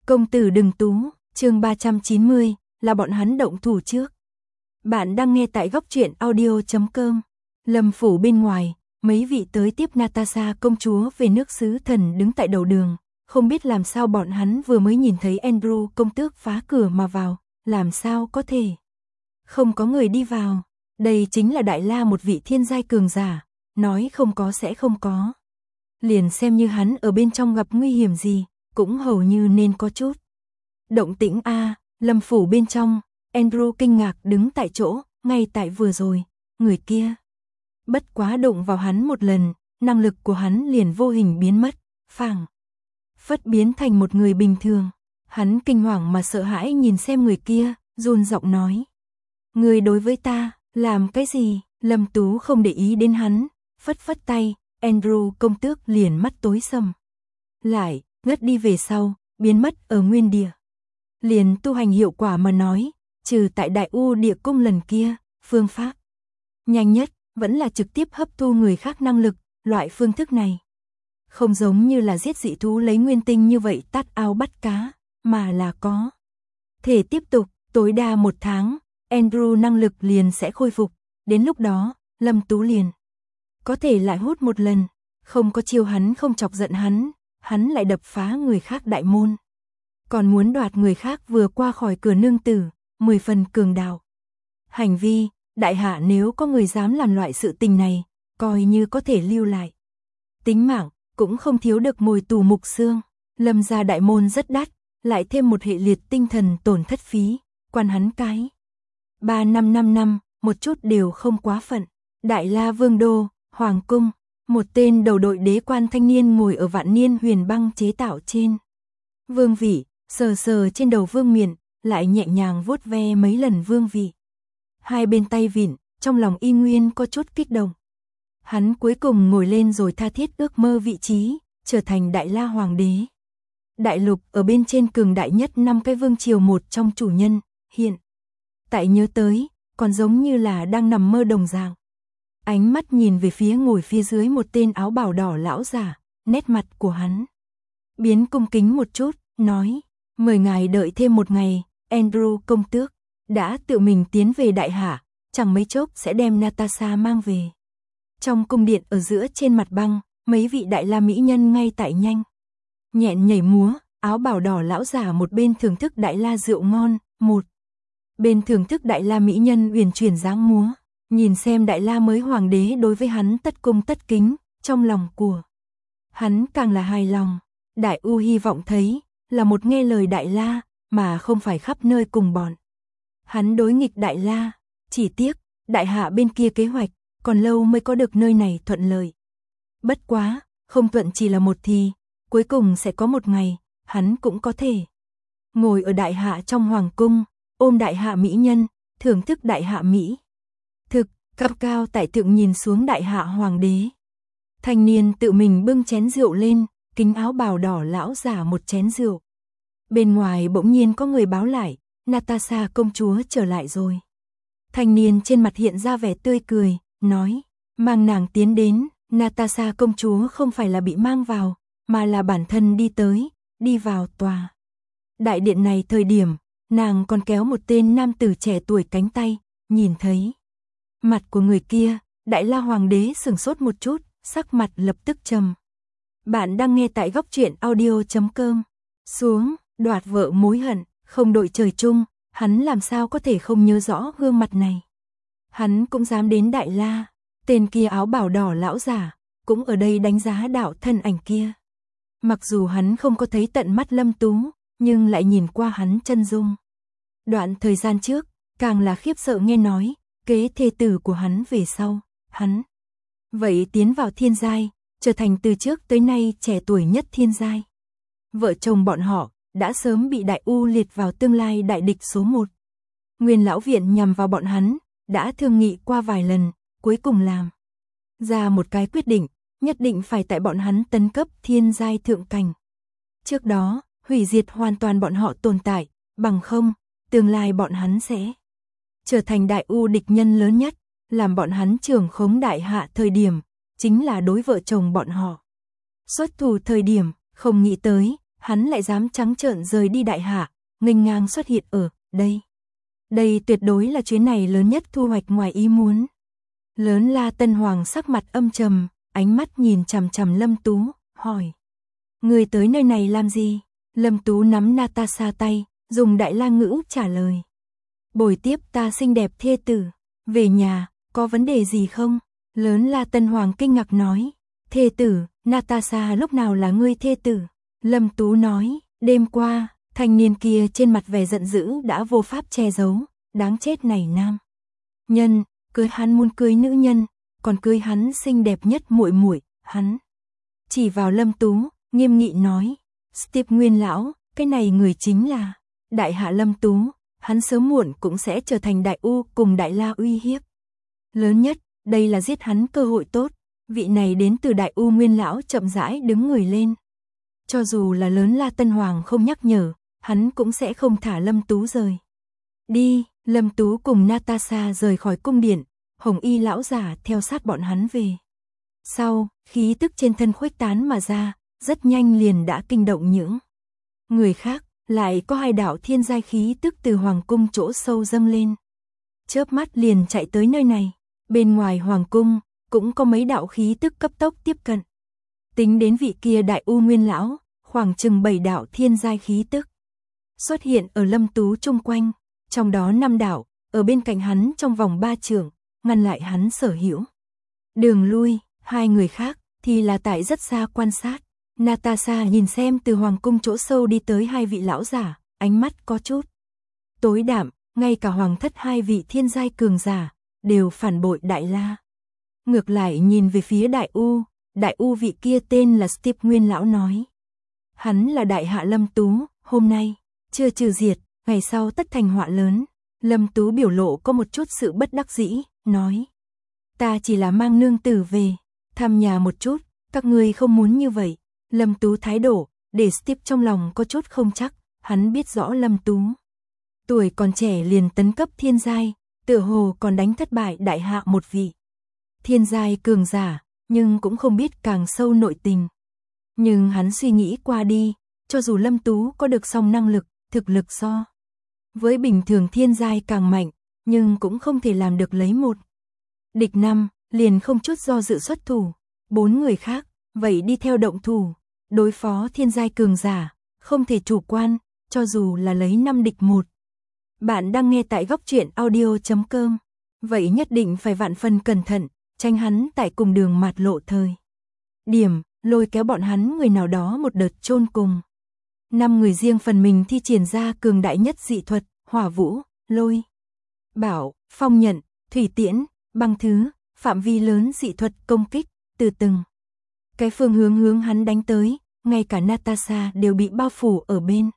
Công tử đừng tú, chương 390, là bọn hắn động thủ trước. Bạn đang nghe tại góc truyện audio.com. Lâm phủ bên ngoài, mấy vị tới tiếp Natasha công chúa về nước xứ thần đứng tại đầu đường, không biết làm sao bọn hắn vừa mới nhìn thấy Andrew công tước phá cửa mà vào, làm sao có thể. Không có người đi vào, đây chính là Đại La một vị thiên giai cường giả, nói không có sẽ không có. Liền xem như hắn ở bên trong gặp nguy hiểm gì, cũng hầu như nên có chút. Động tĩnh a, Lâm phủ bên trong, Andrew kinh ngạc đứng tại chỗ, ngay tại vừa rồi, người kia. Bất quá đụng vào hắn một lần, năng lực của hắn liền vô hình biến mất, phảng phất biến thành một người bình thường. Hắn kinh hoàng mà sợ hãi nhìn xem người kia, run giọng nói. Người đối với ta, làm cái gì? Lâm Tú không để ý đến hắn, phất phất tay, Andrew công tước liền mắt tối sầm. Lại, ngất đi về sau, biến mất ở nguyên địa. Liền tu hành hiệu quả mà nói, trừ tại Đại U địa cung lần kia, phương pháp nhanh nhất, vẫn là trực tiếp hấp thu người khác năng lực, loại phương thức này. Không giống như là giết dị thú lấy nguyên tinh như vậy tát ao bắt cá, mà là có thể tiếp tục, tối đa 1 tháng, Andrew năng lực liền sẽ khôi phục, đến lúc đó, Lâm Tú liền có thể lại hút một lần, không có chiêu hắn không chọc giận hắn lại đập phá người khác đại môn. Còn muốn đoạt người khác vừa qua khỏi cửa nương tử, 10 phần cường đạo. Hành vi, đại hạ nếu có người dám làm loại sự tình này, coi như có thể lưu lại. Tính mạng, cũng không thiếu được mồi tù mục xương. Lâm gia đại môn rất đắt, lại thêm một hệ liệt tinh thần tổn thất phí, quan hắn cái 3-5 năm, một chút đều không quá phận. Đại La Vương Đô, Hoàng Cung, một tên đầu đội đế quan thanh niên ngồi ở vạn niên huyền băng chế tạo trên vương vị, sờ sờ trên đầu vương miện, lại nhẹ nhàng vuốt ve mấy lần vương vị. Hai bên tay vịn, trong lòng y nguyên có chút kích động. Hắn cuối cùng ngồi lên rồi tha thiết ước mơ vị trí, trở thành Đại La Hoàng đế. Đại lục ở bên trên cường đại nhất 5 cái vương triều một trong chủ nhân, hiện tại nhớ tới, còn giống như là đang nằm mơ đồng dạng. Ánh mắt nhìn về phía ngồi phía dưới một tên áo bào đỏ lão giả, nét mặt của hắn biến cung kính một chút, nói, mời ngài đợi thêm 1 ngày, Andrew công tước đã tự mình tiến về đại hạ, chẳng mấy chốc sẽ đem Natasha mang về. Trong cung điện ở giữa trên mặt băng, mấy vị Đại La mỹ nhân ngay tại nhanh nhẹn nhảy múa, áo bào đỏ lão giả một bên thưởng thức Đại La rượu ngon, một bên thưởng thức Đại La mỹ nhân uyển chuyển dáng múa. Nhìn xem Đại La mới hoàng đế đối với hắn tất cung tất kính, trong lòng của hắn càng là hài lòng. Đại U hy vọng thấy là một nghe lời Đại La, mà không phải khắp nơi cùng bọn hắn đối nghịch Đại La. Chỉ tiếc, đại hạ bên kia kế hoạch, còn lâu mới có được nơi này thuận lợi. Bất quá, không thuận chỉ là một thì, cuối cùng sẽ có một ngày, hắn cũng có thể ngồi ở đại hạ trong hoàng cung, ôm đại hạ mỹ nhân, thưởng thức đại hạ mỹ thực, cao cao tại thượng nhìn xuống đại hạ hoàng đế. Thanh niên tự mình bưng chén rượu lên, kính áo bào đỏ lão giả một chén rượu. Bên ngoài bỗng nhiên có người báo lại, Natasha công chúa trở lại rồi. Thanh niên trên mặt hiện ra vẻ tươi cười, nói, mang nàng tiến đến. Natasha công chúa không phải là bị mang vào, mà là bản thân đi tới, đi vào tòa đại điện này thời điểm, nàng còn kéo một tên nam tử trẻ tuổi cánh tay, nhìn thấy mặt của người kia, Đại La Hoàng đế sửng sốt một chút, sắc mặt lập tức trầm. Bạn đang nghe tại góc truyện audio.com. Xuống, đoạt vợ mối hận, không đội trời chung, hắn làm sao có thể không nhớ rõ gương mặt này. Hắn cũng dám đến Đại La, tên kia áo bào đỏ lão giả, cũng ở đây đánh giá đạo thân ảnh kia. Mặc dù hắn không có thấy tận mắt Lâm Tú, nhưng lại nhìn qua hắn chân dung. Đoạn thời gian trước, càng là khiếp sợ nghe nói, kế thê tử của hắn về sau, hắn vậy tiến vào thiên giai, trở thành từ trước tới nay trẻ tuổi nhất thiên giai. Vợ chồng bọn họ đã sớm bị Đại U liệt vào tương lai đại địch số 1. Nguyên lão viện nhằm vào bọn hắn, đã thương nghị qua vài lần, cuối cùng làm ra một cái quyết định, nhất định phải tại bọn hắn tấn cấp thiên giai thượng cảnh. Trước đó, hủy diệt hoàn toàn bọn họ tồn tại, bằng không, tương lai bọn hắn sẽ trở thành Đại U địch nhân lớn nhất, làm bọn hắn trưởng khống đại hạ thời điểm, chính là đối vợ chồng bọn họ. Xuất thủ thời điểm, không nghĩ tới, hắn lại dám trắng trợn rời đi đại hạ, nghênh ngang xuất hiện ở đây. Đây tuyệt đối là chuyến này lớn nhất thu hoạch ngoài ý muốn. Lớn La Tân Hoàng sắc mặt âm trầm, ánh mắt nhìn chằm chằm Lâm Tú, hỏi. Người tới nơi này làm gì? Lâm Tú nắm Natasha tay, dùng Đại La ngữ trả lời. Bồi tiếp ta xinh đẹp thê tử, về nhà, có vấn đề gì không? Lớn La Tân Hoàng kinh ngạc nói. Thê tử, Natasha lúc nào là ngươi thê tử? Lâm Tú nói, đêm qua, thanh niên kia trên mặt vẻ giận dữ đã vô pháp che giấu, đáng chết này nam nhân, cưới hắn muốn cưới nữ nhân, còn cưới hắn xinh đẹp nhất muội muội, hắn chỉ vào Lâm Tú, nghiêm nghị nói, Steve Nguyên lão, cái này người chính là đại hạ Lâm Tú, hắn sớm muộn cũng sẽ trở thành đại U cùng đại La uy hiếp lớn nhất, đây là giết hắn cơ hội tốt. Vị này đến từ đại U Nguyên lão chậm rãi đứng người lên. Cho dù là lớn La Tân Hoàng không nhắc nhở, hắn cũng sẽ không thả Lâm Tú rời đi. Lâm Tú cùng Natasha rời khỏi cung điện, Hồng Y lão giả theo sát bọn hắn về. Sau, khí tức trên thân khuếch tán mà ra, rất nhanh liền đã kinh động những người khác, lại có 2 đạo thiên giai khí tức từ hoàng cung chỗ sâu dâng lên. Chớp mắt liền chạy tới nơi này, bên ngoài hoàng cung cũng có mấy đạo khí tức cấp tốc tiếp cận. Tính đến vị kia đại U Nguyên lão, khoảng chừng 7 đạo thiên giai khí tức xuất hiện ở Lâm Tú chung quanh, trong đó 5 đạo ở bên cạnh hắn trong vòng 3 trượng, ngăn lại hắn sở hữu đường lui. 2 người khác thì là tại rất xa quan sát. Natasha nhìn xem từ hoàng cung chỗ sâu đi tới 2 vị lão giả, ánh mắt có chút tối đạm, ngay cả hoàng thất 2 vị thiên giai cường giả đều phản bội đại La. Ngược lại nhìn về phía đại U vị kia tên là Steve Nguyên lão nói. Hắn là đại hạ Lâm Tú, hôm nay chưa trừ diệt, ngày sau tất thành họa lớn. Lâm Tú biểu lộ có một chút sự bất đắc dĩ, nói. Ta chỉ là mang nương tử về, thăm nhà một chút, các ngươi không muốn như vậy. Lâm Tú thái độ, để Steve trong lòng có chút không chắc, hắn biết rõ Lâm Tú. Tuổi còn trẻ liền tấn cấp thiên giai, tựa hồ còn đánh thất bại đại hạ một vị thiên giai cường giả, nhưng cũng không biết càng sâu nội tình. Nhưng hắn suy nghĩ qua đi, cho dù Lâm Tú có được song năng lực, thực lực so với bình thường thiên giai càng mạnh, nhưng cũng không thể làm được lấy một địch 5, liền không chút do dự xuất thủ. 4 người khác, vậy đi theo động thủ, đối phó thiên giai cường giả, không thể chủ quan, cho dù là lấy 5 địch 1. Bạn đang nghe tại góc truyện audio.com, vậy nhất định phải vạn phần cẩn thận, tránh hắn tại cùng đường mạt lộ thời điểm, lôi kéo bọn hắn người nào đó một đợt chôn cùng. 5 người riêng phần mình thi triển ra cường đại nhất dị thuật, hỏa vũ, lôi, bảo, phong nhận, thủy tiễn, băng thứ, phạm vi lớn dị thuật công kích, từ từng cái phương hướng hắn đánh tới, ngay cả Natasha đều bị bao phủ ở bên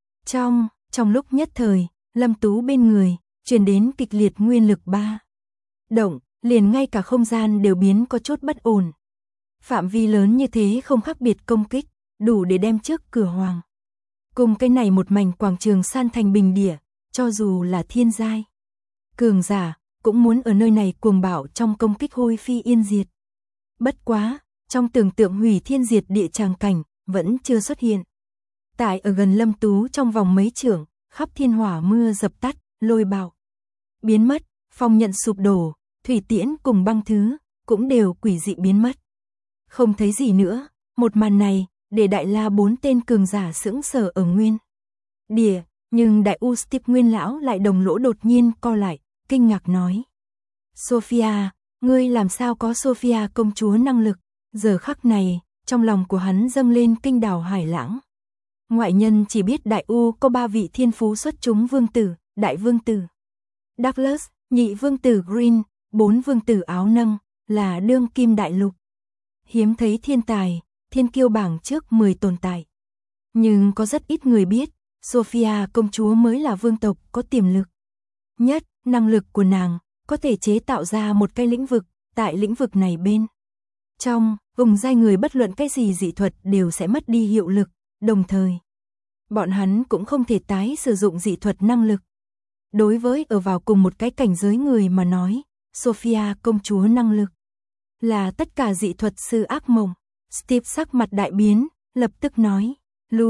trong lúc nhất thời, Lâm Tú bên người truyền đến kịch liệt nguyên lực ba động, liền ngay cả không gian đều biến có chút bất ổn. Phạm vi lớn như thế không khác biệt công kích, đủ để đem trước cửa hoàng cùng cái này một mảnh quảng trường san thành bình địa, cho dù là thiên giai cường giả cũng muốn ở nơi này cuồng bạo trong công kích hôi phi yên diệt. Bất quá, trong tưởng tượng hủy thiên diệt địa tràng cảnh vẫn chưa xuất hiện. Tại ở gần Lâm Tú trong vòng mấy trượng, khắp thiên hỏa mưa dập tắt, lôi bạo biến mất, phong nhận sụp đổ, thủy tiễn cùng băng thứ cũng đều quỷ dị biến mất. Không thấy gì nữa, một màn này để đại La 4 tên cường giả sững sờ ở nguyên địa, nhưng đại U Steve Nguyên lão lại đồng lỗ đột nhiên co lại, kinh ngạc nói: "Sophia, ngươi làm sao có Sophia công chúa năng lực?" Giờ khắc này, trong lòng của hắn dâng lên kinh đảo hải lãng. Ngoại nhân chỉ biết đại U có 3 vị thiên phú xuất chúng vương tử, đại vương tử Douglas, nhị vương tử Green, 4 vương tử áo nâng, là đương kim đại lục hiếm thấy thiên tài, thiên kiêu bảng trước 10 tồn tại. Nhưng có rất ít người biết, Sophia công chúa mới là vương tộc có tiềm lực nhất, năng lực của nàng có thể chế tạo ra một cái lĩnh vực, tại lĩnh vực này bên trong, vùng giai người bất luận cái gì dị thuật đều sẽ mất đi hiệu lực, đồng thời bọn hắn cũng không thể tái sử dụng dị thuật năng lực. Đối với ở vào cùng một cái cảnh giới người mà nói, Sophia công chúa năng lực là tất cả dị thuật sư ác mộng. Steve sắc mặt đại biến, lập tức nói: "Lui,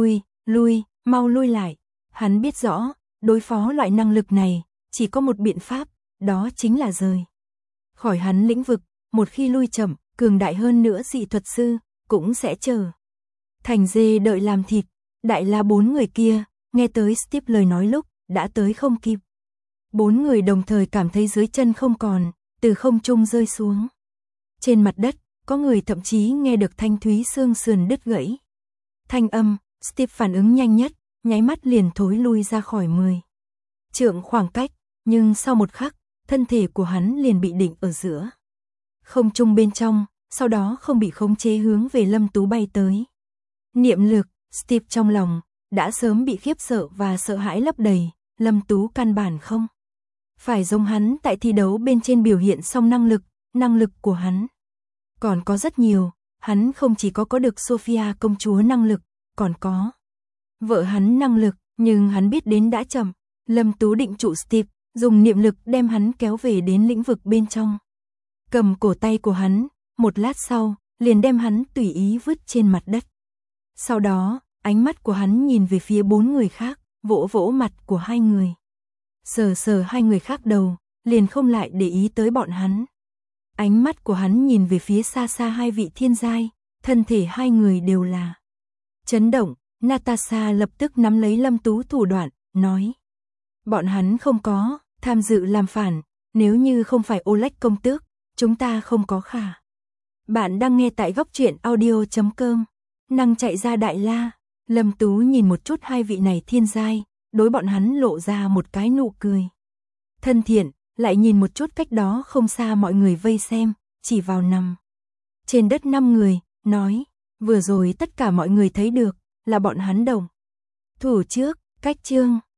Lui, mau lui lại. Hắn biết rõ, đối phó loại năng lực này, chỉ có một biện pháp, đó chính là rời khỏi hắn lĩnh vực. Một khi lui chậm, cường đại hơn nữa dị thuật sư cũng sẽ trở thành dê đợi làm thịt. Đại La 4 người kia, nghe tới Steve lời nói lúc đã tới không kịp. 4 người đồng thời cảm thấy dưới chân không còn, từ không trung rơi xuống. Trên mặt đất, có người thậm chí nghe được thanh thúy xương sườn đứt gãy. Thanh âm, Steve phản ứng nhanh nhất, nháy mắt liền thối lui ra khỏi 10 trượng khoảng cách, nhưng sau một khắc, thân thể của hắn liền bị định ở giữa không trung bên trong, sau đó không bị khống chế hướng về Lâm Tú bay tới. Niệm lực, Steve trong lòng đã sớm bị khiếp sợ và sợ hãi lấp đầy. Lâm Tú căn bản không phải giống hắn tại thi đấu bên trên biểu hiện xong năng lực của hắn còn có rất nhiều. Hắn không chỉ có được Sophia công chúa năng lực, còn có vợ hắn năng lực, nhưng hắn biết đến đã chậm. Lâm Tú định trụ Steve, dùng niệm lực đem hắn kéo về đến lĩnh vực bên trong. Cầm cổ tay của hắn, một lát sau, liền đem hắn tùy ý vứt trên mặt đất. Sau đó, ánh mắt của hắn nhìn về phía 4 người khác, vỗ vỗ mặt của 2 người. Sờ sờ 2 người khác đầu, liền không lại để ý tới bọn hắn. Ánh mắt của hắn nhìn về phía xa xa 2 vị thiên giai, thân thể 2 người đều là chấn động. Natasha lập tức nắm lấy Lâm Tú thủ đoạn, nói: bọn hắn không có tham dự làm phản, nếu như không phải Oleg công tước, chúng ta không có khả. Bạn đang nghe tại góc truyện audio.com. Năng chạy ra Đại La. Lâm Tú nhìn một chút 2 vị này thiên giai, đối bọn hắn lộ ra một cái nụ cười thân thiện, lại nhìn một chút cách đó không xa mọi người vây xem, chỉ vào nằm trên đất 5 người, nói: vừa rồi tất cả mọi người thấy được, là bọn hắn đồng thủ trước, cách chương